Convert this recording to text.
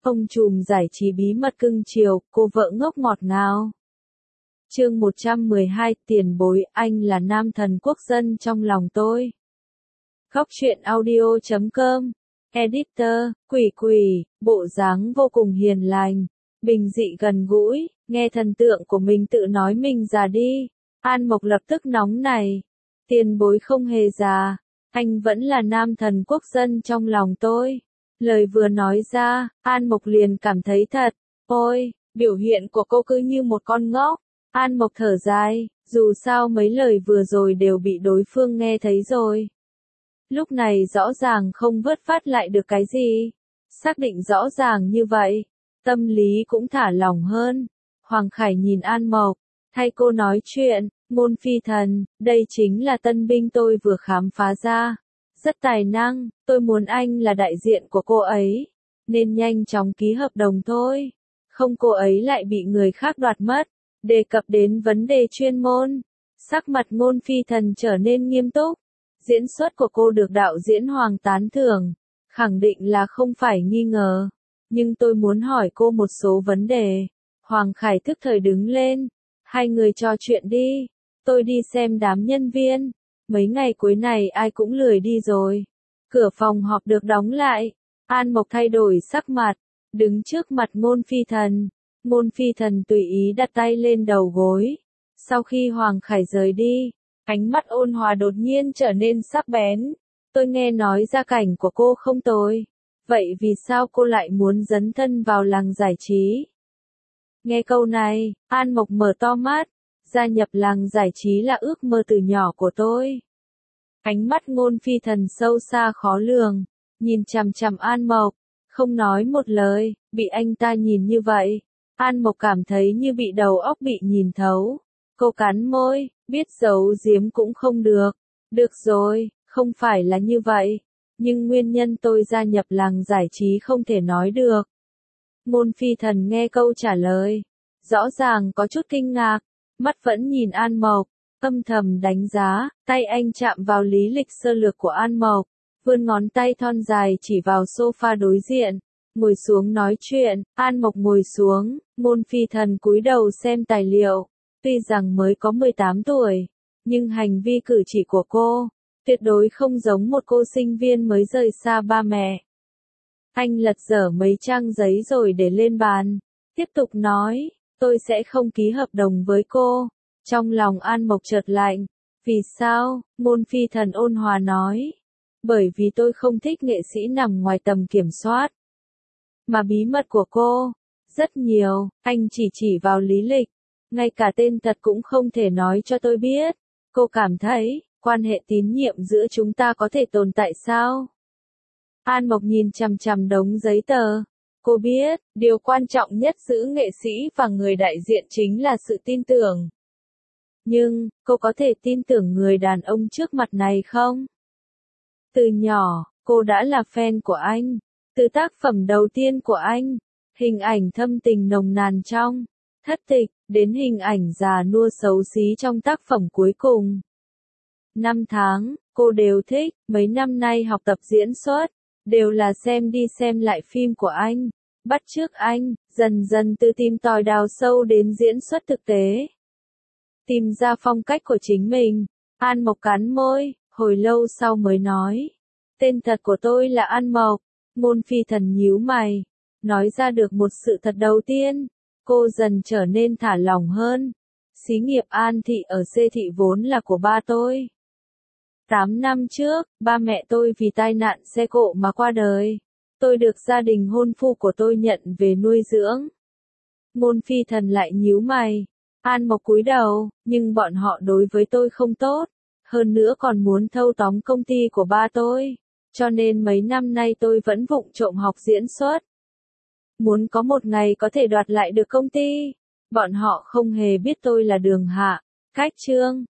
Ông trùm giải trí bí mật cưng chiều, cô vợ ngốc ngọt ngào. Chương 112, tiền bối, anh là nam thần quốc dân trong lòng tôi. Góc truyện audio.com. Editor, Quỷ Quỷ, bộ dáng vô cùng hiền lành, bình dị gần gũi, nghe thần tượng của mình tự nói mình già đi. An Mộc lập tức nóng này. Tiền bối không hề già, anh vẫn là nam thần quốc dân trong lòng tôi. Lời vừa nói ra, An Mộc liền cảm thấy thật. Ôi, biểu hiện của cô cứ như một con ngốc. An Mộc thở dài, dù sao mấy lời vừa rồi đều bị đối phương nghe thấy rồi. Lúc này rõ ràng không vớt phát lại được cái gì. Xác định rõ ràng như vậy, tâm lý cũng thả lỏng hơn. Hoàng Khải nhìn An Mộc, thay cô nói chuyện, Ngôn Phi Thần, đây chính là tân binh tôi vừa khám phá ra. Rất tài năng, tôi muốn anh là đại diện của cô ấy, nên nhanh chóng ký hợp đồng thôi. Không cô ấy lại bị người khác đoạt mất. Đề cập đến vấn đề chuyên môn, sắc mặt Ngôn Phi Thần trở nên nghiêm túc. Diễn xuất của cô được đạo diễn Hoàng tán thưởng, khẳng định là không phải nghi ngờ. Nhưng tôi muốn hỏi cô một số vấn đề. Hoàng Khải tức thời đứng lên. Hai người trò chuyện đi. Tôi đi xem đám nhân viên. Mấy ngày cuối này ai cũng lười đi rồi. Cửa phòng họp được đóng lại. An Mộc thay đổi sắc mặt, đứng trước mặt Ngôn Phi Thần. Ngôn Phi Thần tùy ý đặt tay lên đầu gối. Sau khi Hoàng Khải rời đi, ánh mắt ôn hòa đột nhiên trở nên sắc bén. Tôi nghe nói gia cảnh của cô không tồi. Vậy vì sao cô lại muốn dấn thân vào làng giải trí? Nghe câu này, An Mộc mở to mắt. Gia nhập làng giải trí là ước mơ từ nhỏ của tôi. Ánh mắt Ngôn Phi Thần sâu xa khó lường, nhìn chằm chằm An Mộc, không nói một lời. Bị anh ta nhìn như vậy, An Mộc cảm thấy như bị đầu óc bị nhìn thấu. Cô cắn môi, biết giấu giếm cũng không được. Được rồi, không phải là như vậy. Nhưng nguyên nhân tôi gia nhập làng giải trí không thể nói được. Ngôn Phi Thần nghe câu trả lời, rõ ràng có chút kinh ngạc, mắt vẫn nhìn An Mộc, âm thầm đánh giá. Tay anh chạm vào lý lịch sơ lược của An Mộc, vươn ngón tay thon dài chỉ vào sofa đối diện. Ngồi xuống nói chuyện. An Mộc ngồi xuống, Ngôn Phi Thần cúi đầu xem tài liệu. Tuy rằng mới có 18 tuổi, nhưng hành vi cử chỉ của cô, tuyệt đối không giống một cô sinh viên mới rời xa ba mẹ. Anh lật dở mấy trang giấy rồi để lên bàn, tiếp tục nói, tôi sẽ không ký hợp đồng với cô. Trong lòng An Mộc chợt lạnh. Vì sao? Ngôn Phi Thần ôn hòa nói. Bởi vì tôi không thích nghệ sĩ nằm ngoài tầm kiểm soát. Mà bí mật của cô, rất nhiều, anh chỉ vào lý lịch. Ngay cả tên thật cũng không thể nói cho tôi biết. Cô cảm thấy, quan hệ tín nhiệm giữa chúng ta có thể tồn tại sao? An Mộc nhìn chằm chằm đống giấy tờ. Cô biết, điều quan trọng nhất giữa nghệ sĩ và người đại diện chính là sự tin tưởng. Nhưng, cô có thể tin tưởng người đàn ông trước mặt này không? Từ nhỏ, cô đã là fan của anh. Từ tác phẩm đầu tiên của anh, hình ảnh thâm tình nồng nàn trong Thất Tịch, đến hình ảnh già nua xấu xí trong tác phẩm cuối cùng. 5 tháng, cô đều thích. Mấy năm nay học tập diễn xuất, đều là xem đi xem lại phim của anh, bắt chước anh, dần dần tự tìm tòi đào sâu đến diễn xuất thực tế. Tìm ra phong cách của chính mình. An Mộc cắn môi, hồi lâu sau mới nói. Tên thật của tôi là An Mộc. Ngôn Phi Thần nhíu mày, nói ra được một sự thật đầu tiên. Cô dần trở nên thả lỏng hơn. Xí nghiệp An Thị ở C Thị vốn là của ba tôi. 8 năm trước, ba mẹ tôi vì tai nạn xe cộ mà qua đời. Tôi được gia đình hôn phu của tôi nhận về nuôi dưỡng. Ngôn Phi Thần lại nhíu mày. An Mộc cúi đầu, nhưng bọn họ đối với tôi không tốt. Hơn nữa còn muốn thâu tóm công ty của ba tôi. Cho nên mấy năm nay tôi vẫn vụng trộm học diễn xuất. Muốn có một ngày có thể đoạt lại được công ty. Bọn họ không hề biết tôi là Đường Hạ, Cách Trương.